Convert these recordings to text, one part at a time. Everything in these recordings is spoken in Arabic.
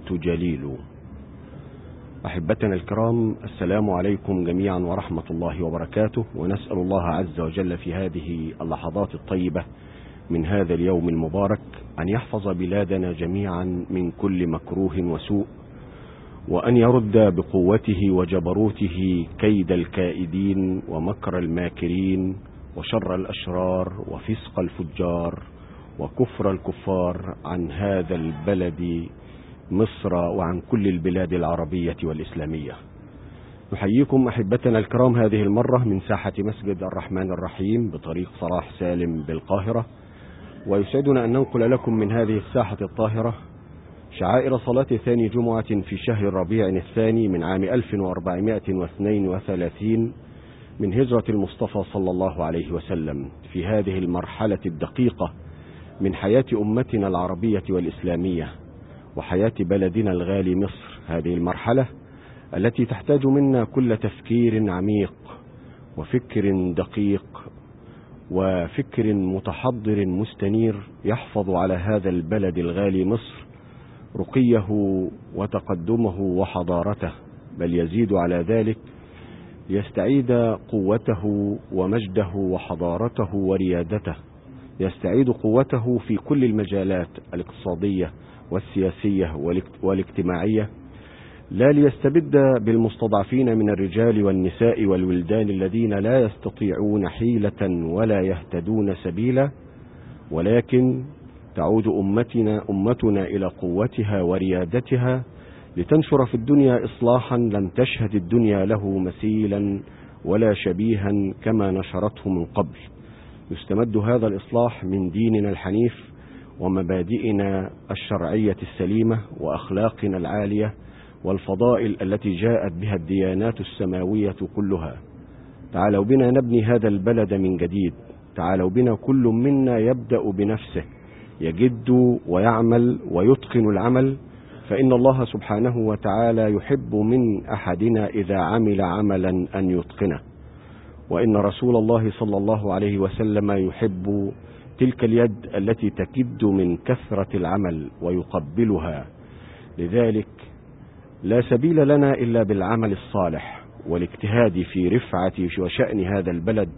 الموت جليل. أحبتنا الكرام، السلام عليكم جميعا ورحمة الله وبركاته، ونسأل الله عز وجل في هذه اللحظات الطيبة من هذا اليوم المبارك أن يحفظ بلادنا جميعا من كل مكروه وسوء، وأن يرد بقوته وجبروته كيد الكائدين ومكر الماكرين وشر الأشرار وفسق الفجار وكفر الكفار عن هذا البلد مصر وعن كل البلاد العربية والإسلامية. نحييكم أحبتنا الكرام هذه المرة من ساحة مسجد الرحمن الرحيم بطريق صلاح سالم بالقاهرة، ويسعدنا أن ننقل لكم من هذه الساحة الطاهرة شعائر صلاة ثاني جمعة في شهر الربيع الثاني من عام 1432 من هجرة المصطفى صلى الله عليه وسلم، في هذه المرحلة الدقيقة من حياة أمتنا العربية والإسلامية وحياة بلدنا الغالي مصر، هذه المرحلة التي تحتاج منا كل تفكير عميق وفكر دقيق وفكر متحضر مستنير يحفظ على هذا البلد الغالي مصر رقيه وتقدمه وحضارته، بل يزيد على ذلك يستعيد قوته ومجده وحضارته وريادته، يستعيد قوته في كل المجالات الاقتصادية والسياسية والاجتماعية، لا ليستبد بالمستضعفين من الرجال والنساء والولدان الذين لا يستطيعون حيلة ولا يهتدون سبيلا، ولكن تعود أمتنا إلى قوتها وريادتها لتنشر في الدنيا إصلاحا لم تشهد الدنيا له مثيلا ولا شبيها كما نشرته من قبل. يستمد هذا الإصلاح من ديننا الحنيف ومبادئنا الشرعية السليمة وأخلاقنا العالية والفضائل التي جاءت بها الديانات السماوية كلها. تعالوا بنا نبني هذا البلد من جديد، تعالوا بنا كل منا يبدأ بنفسه، يجد ويعمل ويتقن العمل، فإن الله سبحانه وتعالى يحب من أحدنا إذا عمل عملا أن يتقنه، وإن رسول الله صلى الله عليه وسلم يحب تلك اليد التي تكد من كثرة العمل ويقبلها. لذلك لا سبيل لنا إلا بالعمل الصالح والاجتهاد في رفعة وشأن هذا البلد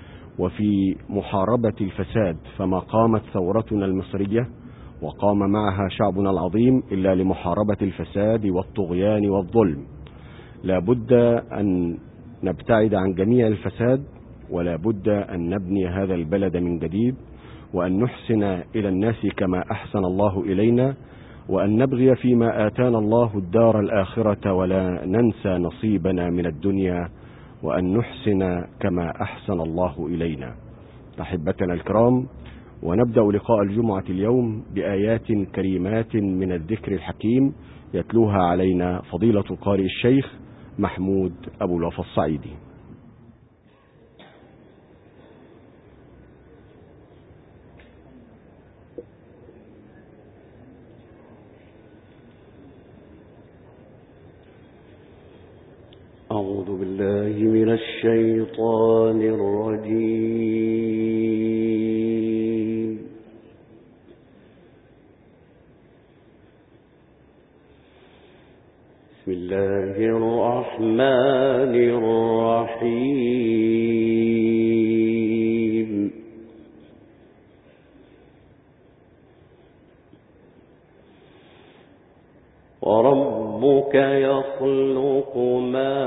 وفي محاربة الفساد، فما قامت ثورتنا المصرية وقام معها شعبنا العظيم إلا لمحاربة الفساد والطغيان والظلم. لا بد أن نبتعد عن جميع الفساد، ولا بد أن نبني هذا البلد من جديد، وأن نحسن إلى الناس كما أحسن الله إلينا، وأن نبغي فيما آتانا الله الدار الآخرة ولا ننسى نصيبنا من الدنيا، وأن نحسن كما أحسن الله إلينا. أحبتنا الكرام، ونبدأ لقاء الجمعة اليوم بآيات كريمات من الذكر الحكيم يتلوها علينا فضيلة القارئ الشيخ محمود أبو الوفا الصعيدي. أعوذ بالله من الشيطان الرجيم. بسم الله الرحمن الرحيم. وربك يخلق ما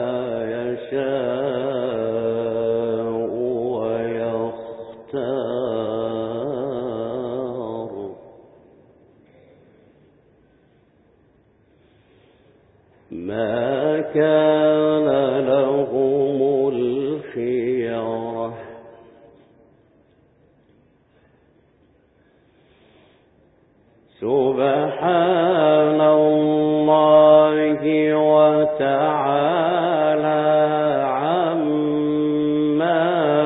يشاء ويختار، ما كان لهم الخيرة، سبحان الله وتعالى عما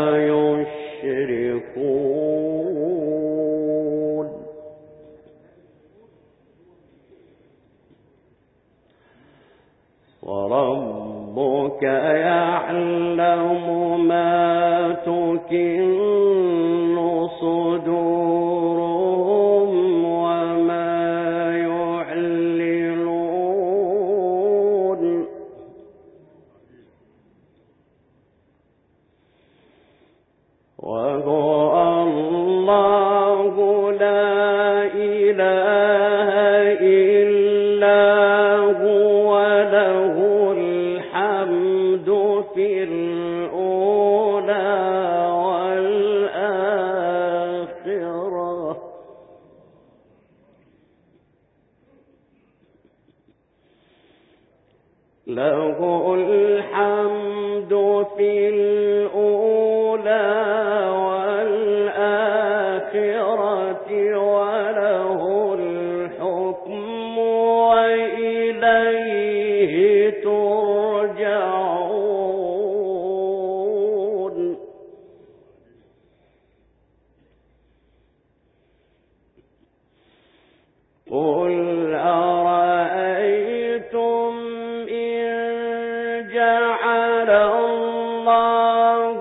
يشركون. وربك يعلم ما تكن صدورهم وما يعلنون وهو الله لا إله إلا هو له الحمد في الأولى والآخرة له الحمد في الأولى والآخرة وله الحكم وإليه ترجعون قل أرأيتم إن جعل الله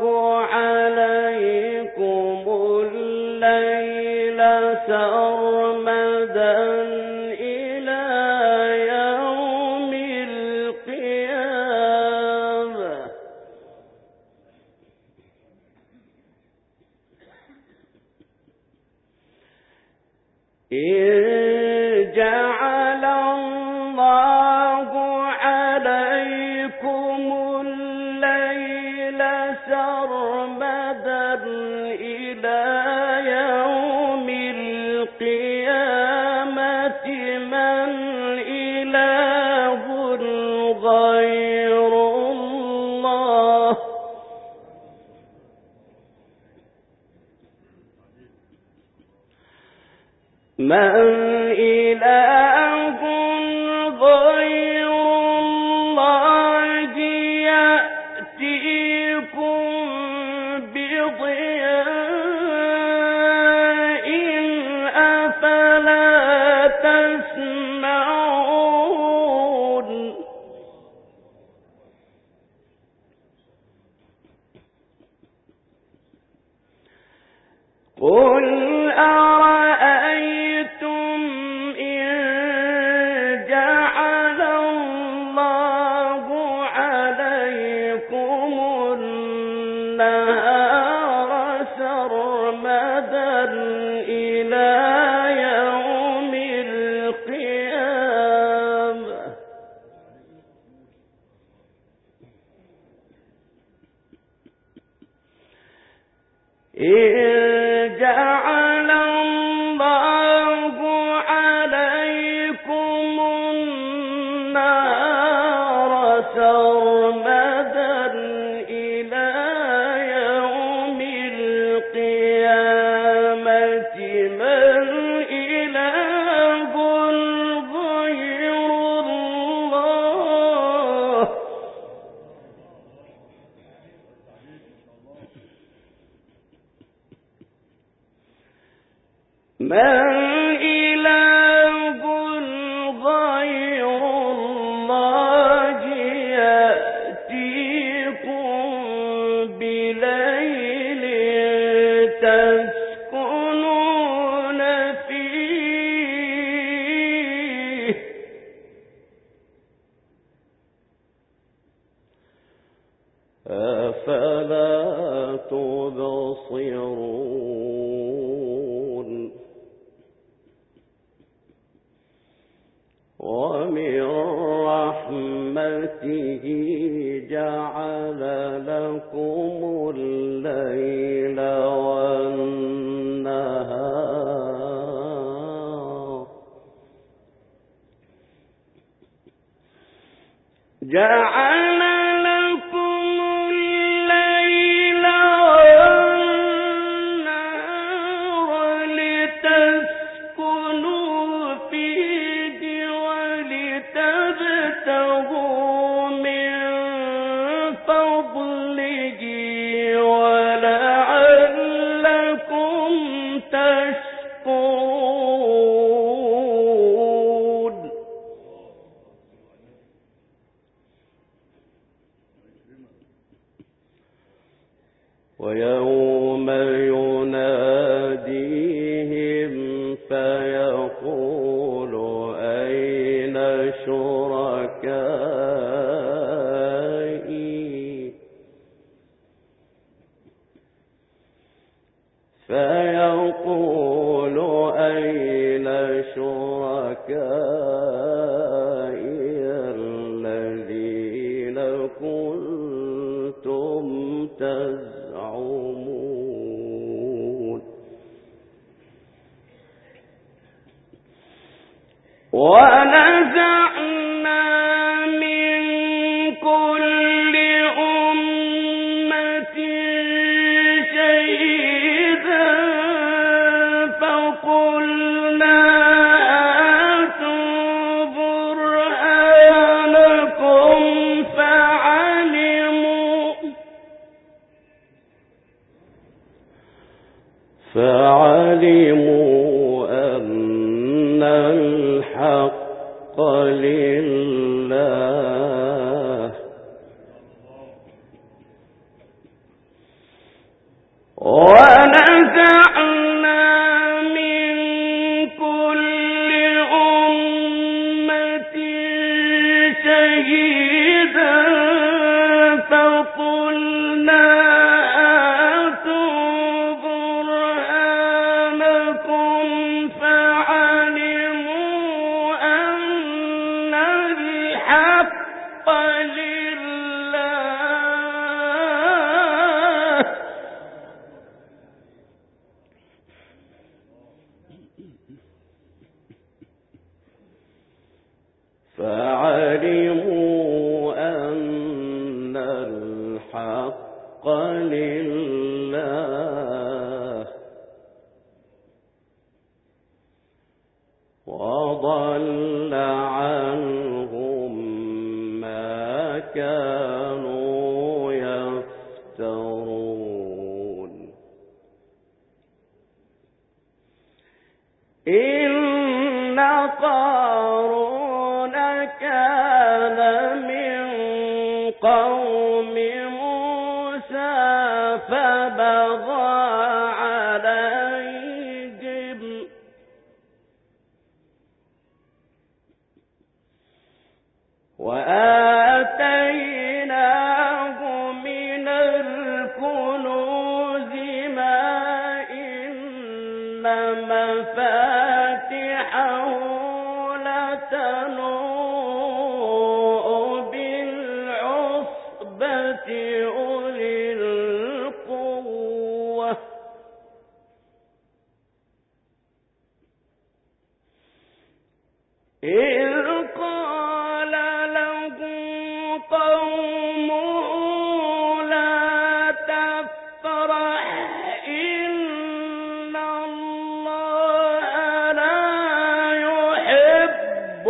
عليكم الليل سرمدا إلى يوم القيامة إن جعل الله عليكم الليل سرمدا إلى يوم القيامة من إله غير الله من إله غير الله يأتيكم بضياء أفلا تسمعون قل أرأيتم إن جعل الله عليكم النهار سرمدا إلى يوم القيامة إن جعل الله عليكم النهار سرمدا إلى يوم القيامة من إله غير الله من إله غير الله يأتيكم بليل تسكنون فيه أفلا تبصرون ومن رحمته جعل لكم الليل والنهار جعل لكم الليل والنهار لتسكنوا فيه ولتبتغوا من فضله ولعلكم تشكرون ويوم يناديهم فيقول أين شركائي فيقول أين شركائي الذين كنتم تزعمون ونزعنا من كل أمة شهيدا فقلنا هاتوا برهانكم فعلموا أن الحق لله ونزعنا من كل أمة شهيدا فقلنا هاتوا برهانكم فعلموا أن الحق لله فعلموا أن الحق لله وضل عنهم ما كانوا يفترون إن قارون كان من قوم موسى فبغى عليهم وآتيناه من الكنوز ما إن مفاتحه لتنوء بالعصبة أولي القوة إذ قال له قومه لا تفرح إن الله لا يحب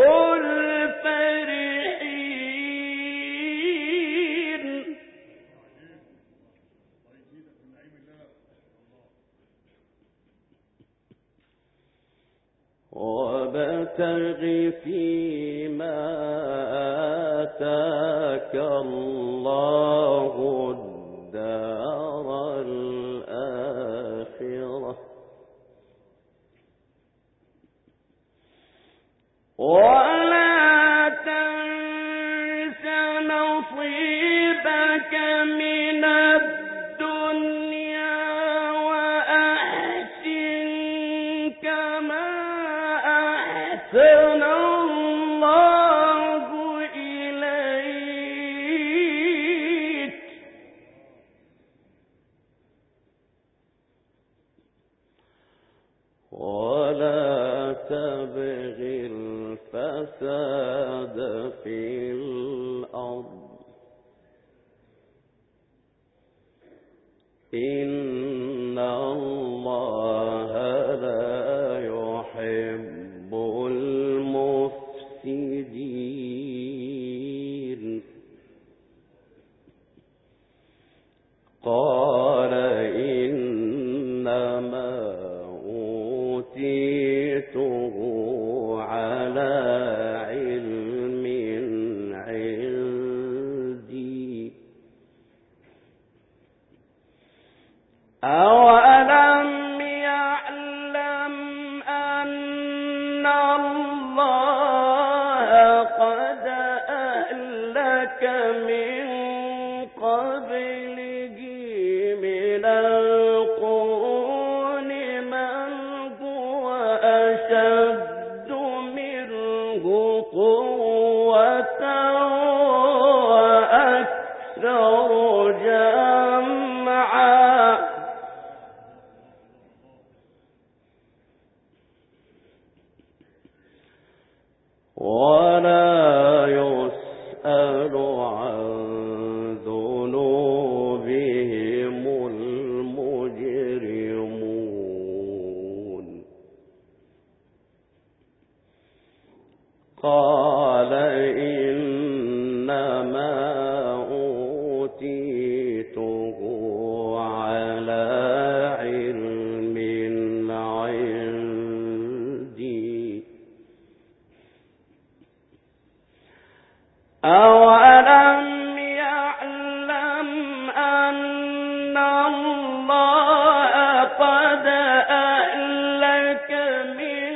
الفرحين وابتغ فيما آتاك الله الدار الآخرة ولا تنس نصيبك من الدنيا وأحسن كما أحسن الله إليك ولا تبغ الفساد في الأرض إن الله لا يحب المفسدين قال إنما أوتيته على علم عندي أولم يعلم أن الله قد أهلك من قبله من القرون قال إنما أوتيته على علم عندي أولم يعلم أن الله قد أهلك من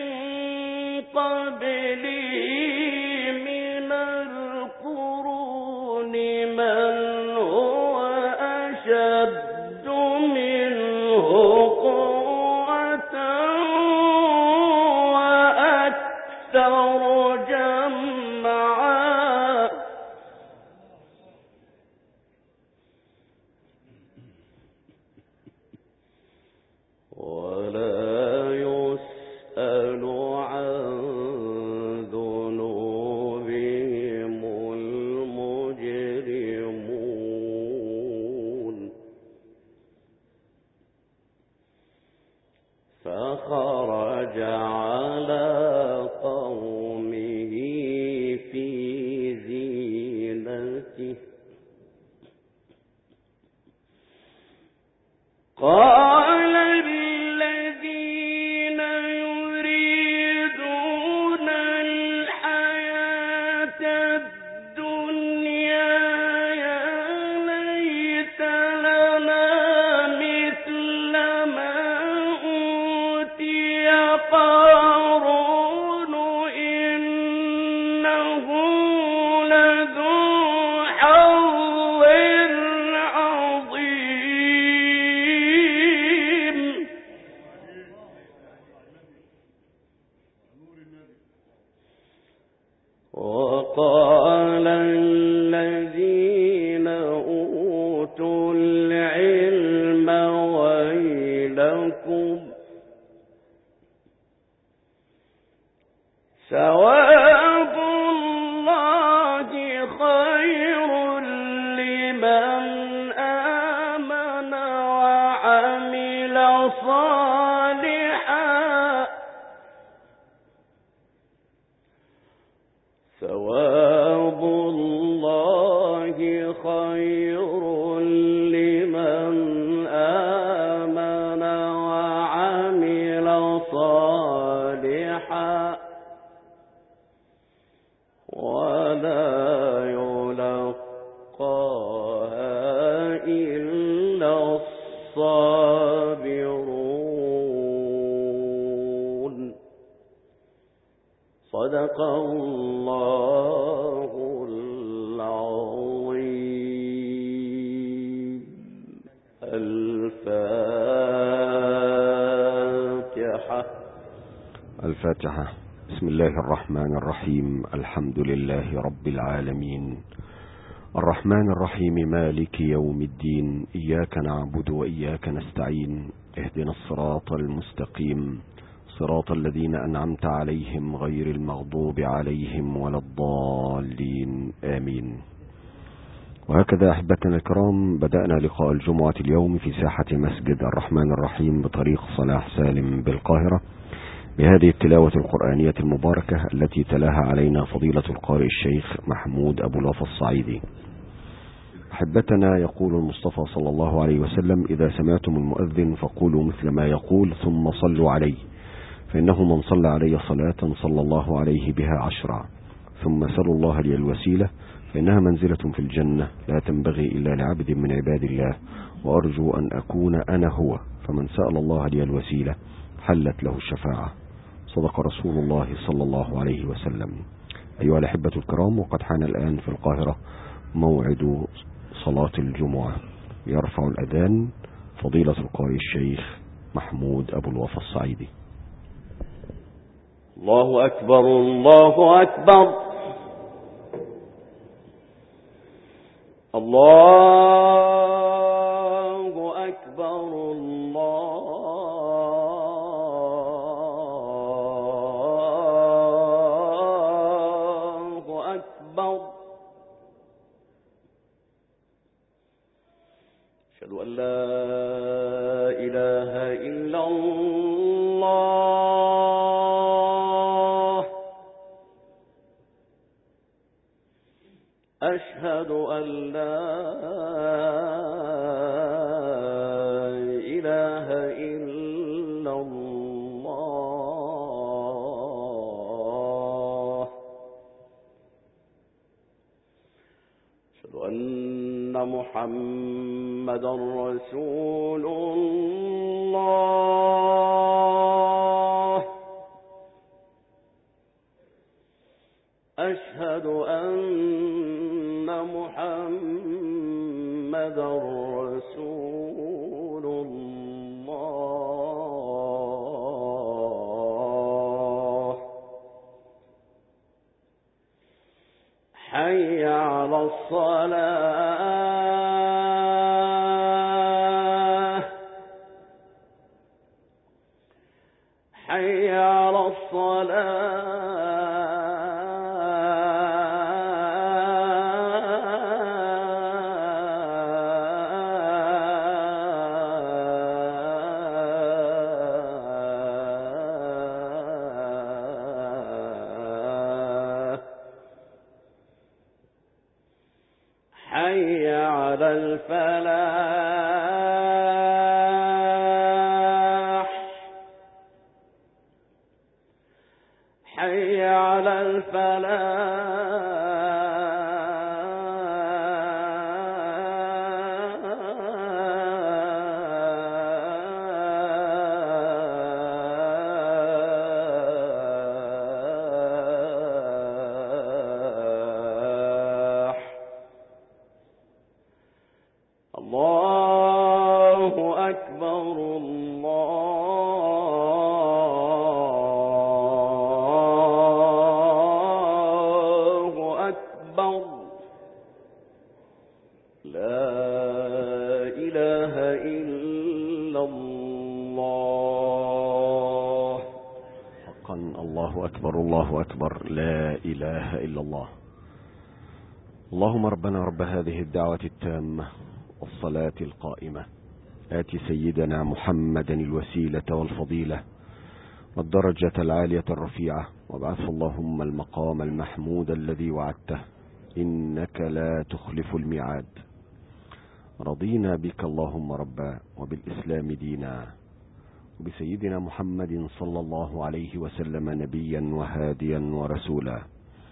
قبله من القرون من هو أشد منه قوة وأكثر جمعا ولا يسأل عن ذنوبهم المجرمون فخرج على قومه في زينته قال الذين يريدون الحياة الدنيا يا ليت لنا مثل ما أوتي قارون إنه لذو حظ عظيم وقال الذين أوتوا العلم ويلكم ثواب الله خير لمن آمن وعمل صالحا ثواب الله خير لمن آمن وعمل صالحا ولا يلقاها إلا الصابرون صدق الله العظيم. الفاتحة. بسم الله الرحمن الرحيم. الحمد لله رب العالمين الرحمن الرحيم مالك يوم الدين إياك نعبد وإياك نستعين اهدنا الصراط المستقيم صراط الذين أنعمت عليهم غير المغضوب عليهم ولا الضالين آمين. وهكذا أحبتنا الكرام بدأنا لقاء الجمعة اليوم في ساحة مسجد الرحمن الرحيم بطريق صلاح سالم بالقاهرة بهذه التلاوة القرآنية المباركة التي تلاها علينا فضيلة القارئ الشيخ محمود أبو الوفا الصعيدي. أحبتنا، يقول المصطفى صلى الله عليه وسلم: إذا سمعتم المؤذن فقولوا مثل ما يقول ثم صلوا عليه، فإنه من صلى علي صلاة صلى الله عليه بها 10، ثم سلوا الله لي الوسيلة فإنها منزلة في الجنة لا تنبغي إلا لعبد من عباد الله، وأرجو أن أكون أنا هو، فمن سأل الله لي الوسيلة حلت له الشفاعة. صدق رسول الله صلى الله عليه وسلم. أيها الأحبة الكرام، وقد حان الآن في القاهرة موعد صلاة الجمعة. يرفع الأذان فضيلة القارئ الشيخ محمود أبو الوفا الصعيدي. الله أكبر الله أكبر الله أكبر الله أكبر. أشهد أن لا إله إلا الله أشهد أن لا إله إلا الله. أشهد أن محمدا رسول الله. أشهد أن محمدا رسول الله. حي على الصلاة. حي على الصلاة. حي على الفلاح. حي على الله أكبر. الله أكبر. لا إله إلا الله. حقا الله أكبر الله أكبر، لا إله إلا الله. اللهم ربنا رب هذه الدعوة التامة والصلاة القائمة، آت سيدنا محمدا الوسيلة والفضيلة والدرجة العالية الرفيعة، وابعثه اللهم المقام المحمود الذي وعدته، إنك لا تخلف الميعاد. رضينا بك اللهم ربا، وبالإسلام دينا، وبسيدنا محمد صلى الله عليه وسلم نبيا وهاديا ورسولا.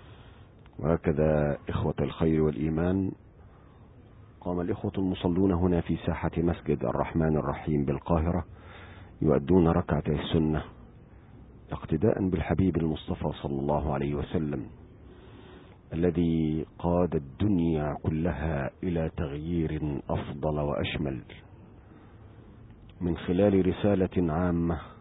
وهكذا إخوة الخير والإيمان، قام الإخوة المصلون هنا في ساحة مسجد الرحمن الرحيم بالقاهرة يؤدون ركعتي السنة اقتداء بالحبيب المصطفى صلى الله عليه وسلم، الذي قاد الدنيا كلها إلى تغيير أفضل وأشمل، من خلال رسالة عامة